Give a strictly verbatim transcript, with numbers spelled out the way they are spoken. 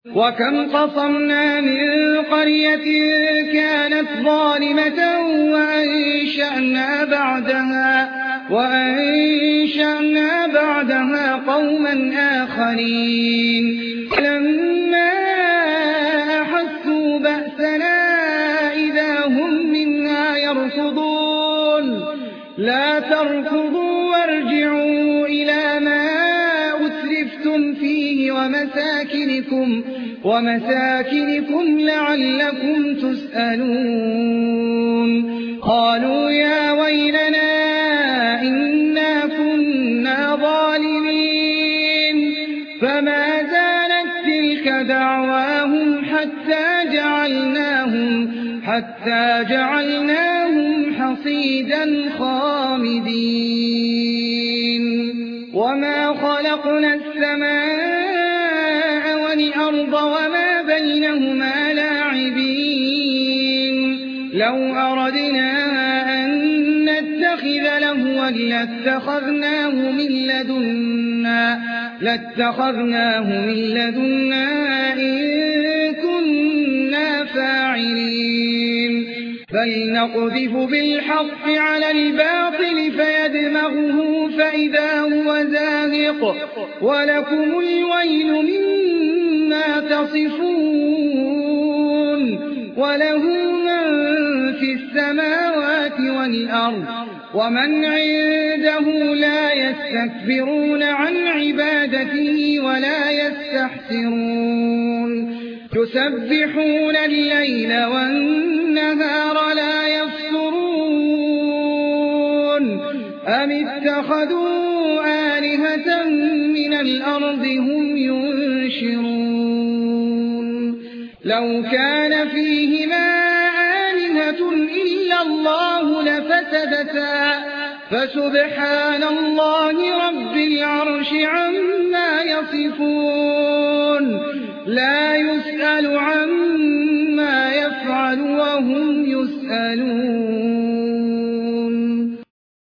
وكم قصمنا من قرية كانت ظالمة وأنشأنا بعدها, وأنشأنا بعدها قوما آخرين فلما أحسوا بأسنا إذا هم منها يركضون لا تركضوا وارجعوا إلى ما أسرفتم فيه ومساكنكم, ومساكنكم لعلكم تسألون. قالوا يا ويلنا إنا كنا ظالمين فما زالت تلك دعواهم حتى جعلناهم, حتى جعلناهم حصيدا خامدين. وما خلقنا السماء والأرض وما بينهما لاعبين لو أردنا أن نتخذ لهوا لاتخذناه من لدنا, لاتخذناه من لدنا إن كنا فاعلين. بل نقذف بالحق على الباطل فيدمغه فإذا هو زاهق ولكم الويل مما تصفون. وله من في السماوات والأرض ومن عنده لا يستكبرون عن عبادته ولا يستحسرون. يسبحون الليل والنهار لا يفترون أم اتخذوا آلهة من الأرض هم ينشرون. لو كان فيهما آلهة إلا الله لفسدتا فسبحان الله رب العرش عما يصفون. لا يسأل عما يفعل وهم يسألون.